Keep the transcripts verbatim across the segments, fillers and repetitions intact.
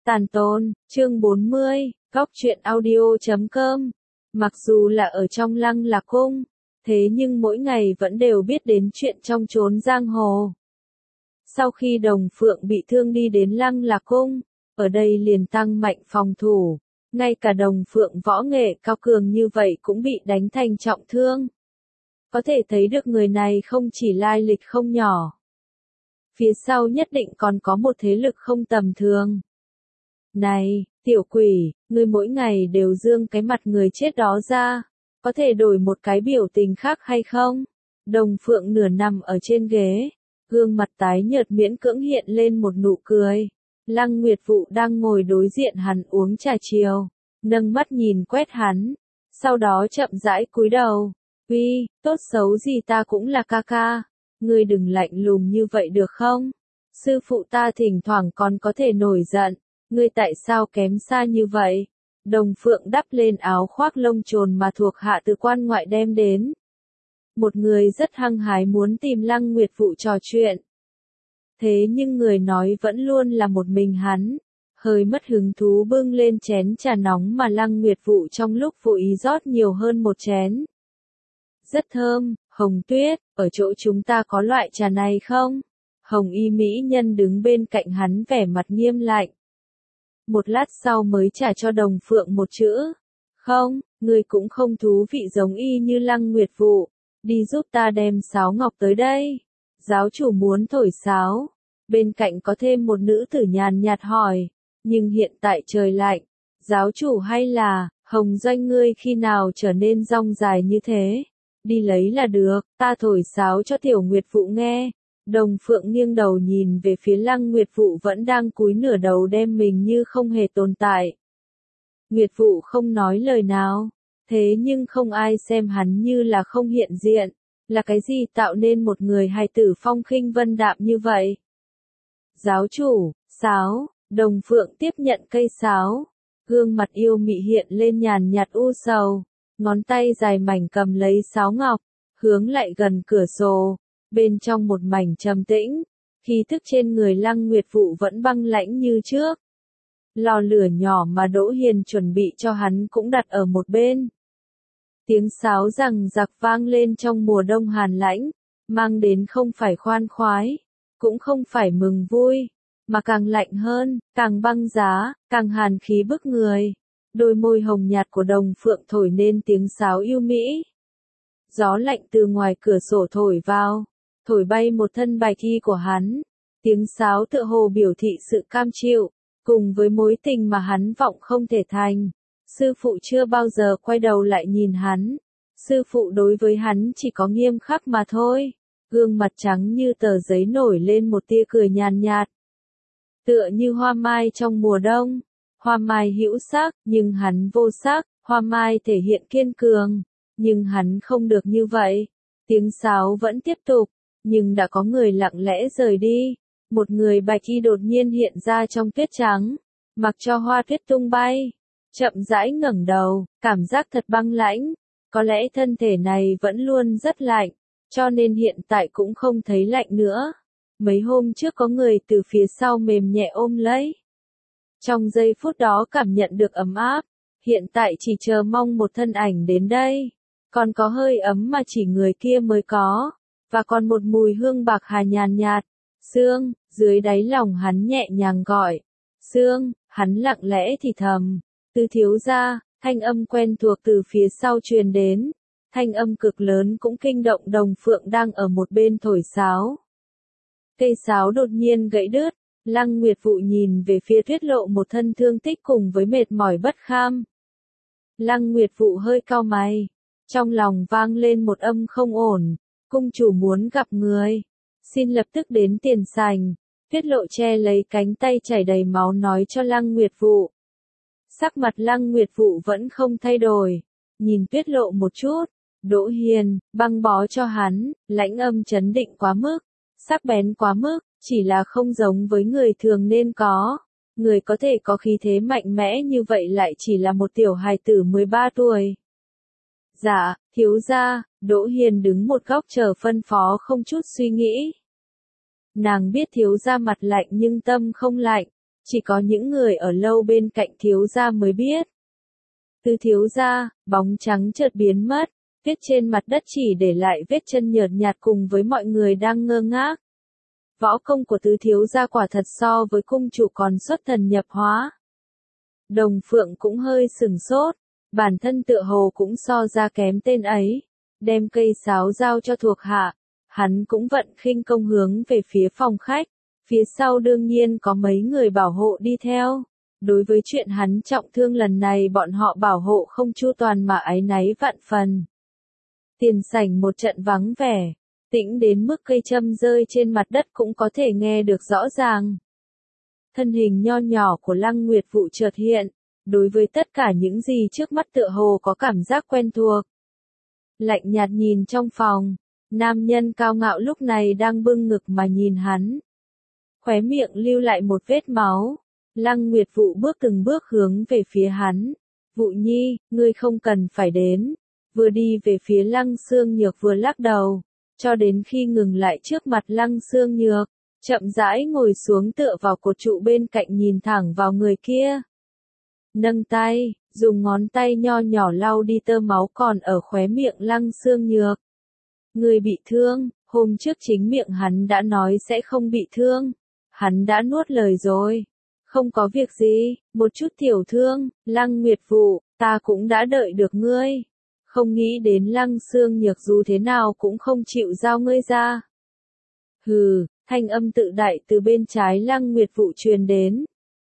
Tàn tôn, chương bốn mươi, góc truyện audio chấm com. Mặc dù là ở trong Lăng Lạc Cung, thế nhưng mỗi ngày vẫn đều biết đến chuyện trong chốn giang hồ. Sau khi Đồng Phượng bị thương đi đến Lăng Lạc Cung, ở đây liền tăng mạnh phòng thủ, ngay cả Đồng Phượng võ nghệ cao cường như vậy cũng bị đánh thành trọng thương. Có thể thấy được người này không chỉ lai lịch không nhỏ. Phía sau nhất định còn có một thế lực không tầm thường. Này, tiểu quỷ, ngươi mỗi ngày đều dương cái mặt người chết đó ra, có thể đổi một cái biểu tình khác hay không? Đồng Phượng nửa nằm ở trên ghế, gương mặt tái nhợt miễn cưỡng hiện lên một nụ cười. Lăng Nguyệt Vụ đang ngồi đối diện hắn uống trà chiều, nâng mắt nhìn quét hắn, sau đó chậm rãi cúi đầu. Uy, tốt xấu gì ta cũng là ca ca, ngươi đừng lạnh lùng như vậy được không? Sư phụ ta thỉnh thoảng còn có thể nổi giận. Ngươi tại sao kém xa như vậy? Đồng Phượng đắp lên áo khoác lông trồn mà thuộc hạ từ quan ngoại đem đến. Một người rất hăng hái muốn tìm Lăng Nguyệt Vụ trò chuyện. Thế nhưng người nói vẫn luôn là một mình hắn. Hơi mất hứng thú bưng lên chén trà nóng mà Lăng Nguyệt Vụ trong lúc vô ý rót nhiều hơn một chén. Rất thơm, Hồng Tuyết, ở chỗ chúng ta có loại trà này không? Hồng Y mỹ nhân đứng bên cạnh hắn vẻ mặt nghiêm lạnh. Một lát sau mới trả cho Đồng Phượng một chữ. Không, ngươi cũng không thú vị giống y như Lăng Nguyệt Vụ. Đi giúp ta đem sáo ngọc tới đây. Giáo chủ muốn thổi sáo. Bên cạnh có thêm một nữ tử nhàn nhạt hỏi. Nhưng hiện tại trời lạnh. Giáo chủ hay là, Hồng Doanh ngươi khi nào trở nên rong dài như thế? Đi lấy là được, ta thổi sáo cho tiểu Nguyệt Vụ nghe. Đồng Phượng nghiêng đầu nhìn về phía Lăng Nguyệt Vụ vẫn đang cúi nửa đầu đem mình như không hề tồn tại. Nguyệt Vụ không nói lời nào, thế nhưng không ai xem hắn như là không hiện diện, là cái gì tạo nên một người hài tử phong khinh vân đạm như vậy? Giáo chủ, sáo, Đồng Phượng tiếp nhận cây sáo, gương mặt yêu mị hiện lên nhàn nhạt u sầu, ngón tay dài mảnh cầm lấy sáo ngọc, hướng lại gần cửa sổ. Bên trong một mảnh trầm tĩnh, khí thức trên người Lăng Nguyệt Vụ vẫn băng lãnh như trước. Lò lửa nhỏ mà Đỗ Hiền chuẩn bị cho hắn cũng đặt ở một bên. Tiếng sáo rằng giặc vang lên trong mùa đông hàn lãnh, mang đến không phải khoan khoái, cũng không phải mừng vui, mà càng lạnh hơn, càng băng giá, càng hàn khí bức người. Đôi môi hồng nhạt của Đồng Phượng thổi nên tiếng sáo yêu mỹ. Gió lạnh từ ngoài cửa sổ thổi vào, thổi bay một thân bạch y của hắn. Tiếng sáo tựa hồ biểu thị sự cam chịu, cùng với mối tình mà hắn vọng không thể thành. Sư phụ chưa bao giờ quay đầu lại nhìn hắn. Sư phụ đối với hắn chỉ có nghiêm khắc mà thôi. Gương mặt trắng như tờ giấy nổi lên một tia cười nhàn nhạt. Tựa như hoa mai trong mùa đông. Hoa mai hữu sắc, nhưng hắn vô sắc. Hoa mai thể hiện kiên cường, nhưng hắn không được như vậy. Tiếng sáo vẫn tiếp tục. Nhưng đã có người lặng lẽ rời đi. Một người bạch y đột nhiên hiện ra trong tuyết trắng, mặc cho hoa tuyết tung bay, chậm rãi ngẩng đầu, cảm giác thật băng lãnh. Có lẽ thân thể này vẫn luôn rất lạnh, cho nên hiện tại cũng không thấy lạnh nữa. Mấy hôm trước có người từ phía sau mềm nhẹ ôm lấy. Trong giây phút đó cảm nhận được ấm áp, hiện tại chỉ chờ mong một thân ảnh đến đây. Còn có hơi ấm mà chỉ người kia mới có. Và còn một mùi hương bạc hà nhàn nhạt. Sương, dưới đáy lòng hắn nhẹ nhàng gọi. Sương, hắn lặng lẽ thì thầm. Từ thiếu gia, thanh âm quen thuộc từ phía sau truyền đến. Thanh âm cực lớn cũng kinh động Đồng Phượng đang ở một bên thổi sáo. Cây sáo đột nhiên gãy đứt. Lăng Nguyệt Vụ nhìn về phía Tuyết Lộ một thân thương tích cùng với mệt mỏi bất kham. Lăng Nguyệt Vụ hơi cau mày. Trong lòng vang lên một âm không ổn. Cung chủ muốn gặp người. Xin lập tức đến tiền sảnh. Tuyết Lộ che lấy cánh tay chảy đầy máu nói cho Lăng Nguyệt Vụ. Sắc mặt Lăng Nguyệt Vụ vẫn không thay đổi. Nhìn Tuyết Lộ một chút. Đỗ Hiền, băng bó cho hắn, lãnh âm chấn định quá mức. Sắc bén quá mức, chỉ là không giống với người thường nên có. Người có thể có khí thế mạnh mẽ như vậy lại chỉ là một tiểu hài tử mười ba tuổi. Dạ, thiếu gia, Đỗ Hiền đứng một góc chờ phân phó không chút suy nghĩ. Nàng biết thiếu gia mặt lạnh nhưng tâm không lạnh, Chỉ có những người ở lâu bên cạnh thiếu gia mới biết. Từ thiếu gia, bóng trắng chợt biến mất, viết trên mặt đất chỉ để lại vết chân nhợt nhạt cùng với mọi người đang ngơ ngác. Võ công của tứ thiếu gia quả thật so với cung chủ còn xuất thần nhập hóa. Đồng Phượng cũng hơi sửng sốt, bản thân tựa hồ cũng so ra kém tên ấy, đem cây sáo giao cho thuộc hạ, hắn cũng vận khinh công hướng về phía phòng khách, phía sau đương nhiên có mấy người bảo hộ đi theo. Đối với chuyện hắn trọng thương lần này bọn họ bảo hộ không chu toàn mà áy náy vạn phần. Tiền sảnh một trận vắng vẻ, tĩnh đến mức cây châm rơi trên mặt đất cũng có thể nghe được rõ ràng. Thân hình nho nhỏ của Lăng Nguyệt Vũ chợt hiện, đối với tất cả những gì trước mắt tựa hồ có cảm giác quen thuộc. Lạnh nhạt nhìn trong phòng, nam nhân cao ngạo lúc này đang bưng ngực mà nhìn hắn. Khóe miệng lưu lại một vết máu, Lăng Nguyệt Vũ bước từng bước hướng về phía hắn. Vũ Nhi, ngươi không cần phải đến. Vừa đi về phía Lăng Xương Nhược vừa lắc đầu, cho đến khi ngừng lại trước mặt Lăng Xương Nhược, chậm rãi ngồi xuống tựa vào cột trụ bên cạnh nhìn thẳng vào người kia. Nâng tay, dùng ngón tay nho nhỏ lau đi tơ máu còn ở khóe miệng Lăng Xương Nhược. Người bị thương, hôm trước chính miệng hắn đã nói sẽ không bị thương. Hắn đã nuốt lời rồi. Không có việc gì, một chút tiểu thương, Lăng Nguyệt Vũ, ta cũng đã đợi được ngươi. Không nghĩ đến Lăng Xương Nhược dù thế nào cũng không chịu giao ngươi ra. Hừ, thanh âm tự đại từ bên trái Lăng Nguyệt Vũ truyền đến.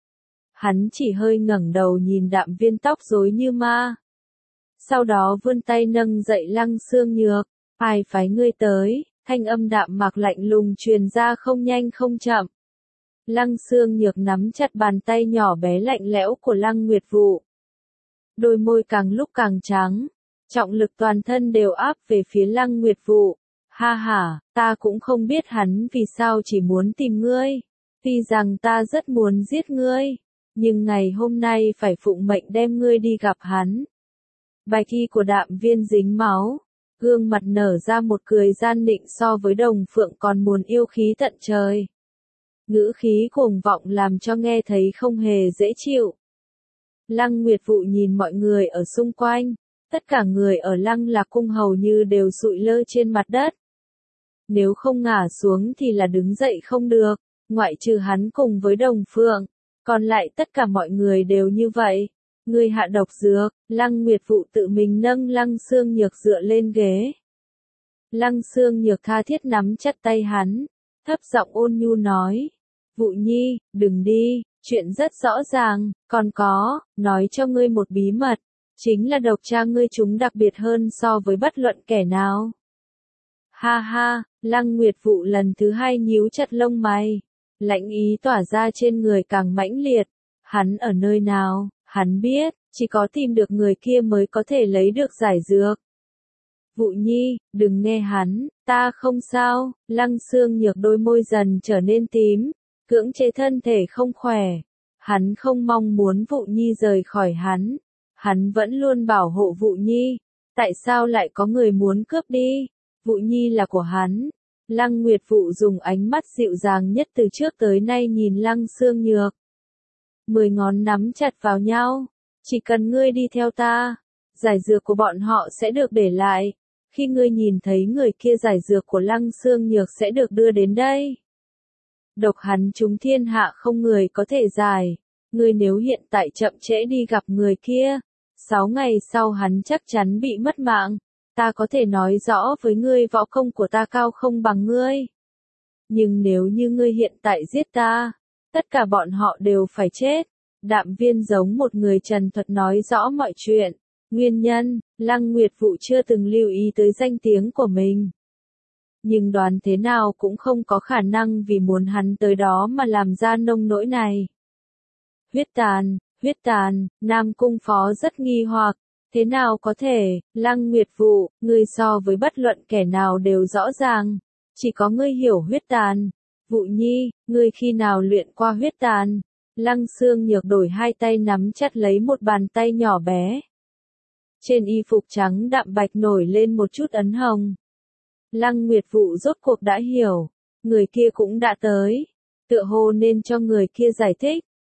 Hắn chỉ hơi ngẩng đầu nhìn Đạm Viên tóc rối như ma. Sau đó vươn tay nâng dậy Lăng Xương Nhược, ai phái ngươi tới, thanh âm đạm mạc lạnh lùng truyền ra không nhanh không chậm. Lăng Xương Nhược nắm chặt bàn tay nhỏ bé lạnh lẽo của Lăng Nguyệt Vũ. Đôi môi càng lúc càng trắng, trọng lực toàn thân đều áp về phía Lăng Nguyệt Vũ. Ha ha, ta cũng không biết hắn vì sao chỉ muốn tìm ngươi. Tuy rằng ta rất muốn giết ngươi, nhưng ngày hôm nay phải phụng mệnh đem ngươi đi gặp hắn. Bạch y của Đạm Viên dính máu, gương mặt nở ra một cười gian định so với Đồng Phượng còn muốn yêu khí tận trời. Ngữ khí cuồng vọng làm cho nghe thấy không hề dễ chịu. Lăng Nguyệt Vũ nhìn mọi người ở xung quanh, tất cả người ở Lăng Lạc Cung hầu như đều sụi lơ trên mặt đất. Nếu không ngả xuống thì là đứng dậy không được, ngoại trừ hắn cùng với Đồng Phượng, còn lại tất cả mọi người đều như vậy. Người hạ độc dược, Lăng Nguyệt Vũ tự mình nâng Lăng Xương Nhược dựa lên ghế. Lăng Xương Nhược tha thiết nắm chặt tay hắn, thấp giọng ôn nhu nói. Vũ Nhi, đừng đi, chuyện rất rõ ràng, còn có, nói cho ngươi một bí mật, chính là độc cha ngươi chúng đặc biệt hơn so với bất luận kẻ nào. Ha ha, Lăng Nguyệt Vũ lần thứ hai nhíu chặt lông mày, lãnh ý tỏa ra trên người càng mãnh liệt. Hắn ở nơi nào, hắn biết, chỉ có tìm được người kia mới có thể lấy được giải dược. Vũ Nhi, đừng nghe hắn, ta không sao. Lăng Xương Nhược đôi môi dần trở nên tím, cưỡng chế thân thể không khỏe. Hắn không mong muốn Vũ Nhi rời khỏi hắn. Hắn vẫn luôn bảo hộ Vũ Nhi. Tại sao lại có người muốn cướp đi? Vũ Nhi là của hắn. Lăng Nguyệt Vũ dùng ánh mắt dịu dàng nhất từ trước tới nay nhìn Lăng Xương Nhược. Mười ngón nắm chặt vào nhau. Chỉ cần ngươi đi theo ta, giải dược của bọn họ sẽ được để lại. Khi ngươi nhìn thấy người kia giải dược của Lăng Xương Nhược sẽ được đưa đến đây. Độc hắn chúng thiên hạ không người có thể giải. Ngươi nếu hiện tại chậm trễ đi gặp người kia, sáu ngày sau hắn chắc chắn bị mất mạng. Ta có thể nói rõ với ngươi võ công của ta cao không bằng ngươi. Nhưng nếu như ngươi hiện tại giết ta, tất cả bọn họ đều phải chết. Đạm Viên giống một người trần thuật nói rõ mọi chuyện. Nguyên nhân, Lăng Nguyệt Vũ chưa từng lưu ý tới danh tiếng của mình. Nhưng đoán thế nào cũng không có khả năng vì muốn hắn tới đó mà làm ra nông nỗi này. Huyết tàn, huyết tàn, Nam Cung Phó rất nghi hoặc. Thế nào có thể, Lăng Nguyệt Vũ, ngươi so với bất luận kẻ nào đều rõ ràng. Chỉ có ngươi hiểu huyết tàn. Vũ Nhi, ngươi khi nào luyện qua huyết tàn? Lăng Xương Nhược đổi hai tay nắm chặt lấy một bàn tay nhỏ bé. Trên y phục trắng đạm bạch nổi lên một chút ấn hồng. Lăng Nguyệt Vũ rốt cuộc đã hiểu. Người kia cũng đã tới. Tựa hồ nên cho người kia giải thích.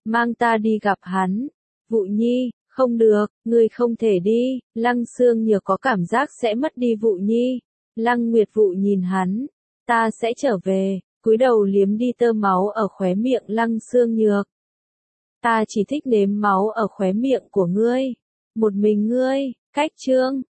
mang ta đi gặp hắn. Vụ Nhi, không được, ngươi không thể đi, Lăng Xương Nhược có cảm giác sẽ mất đi Vụ Nhi. Lăng Nguyệt Vụ nhìn hắn, ta sẽ trở về, cúi đầu liếm đi tơ máu ở khóe miệng Lăng Xương Nhược. Ta chỉ thích nếm máu ở khóe miệng của ngươi, một mình ngươi, cách chương.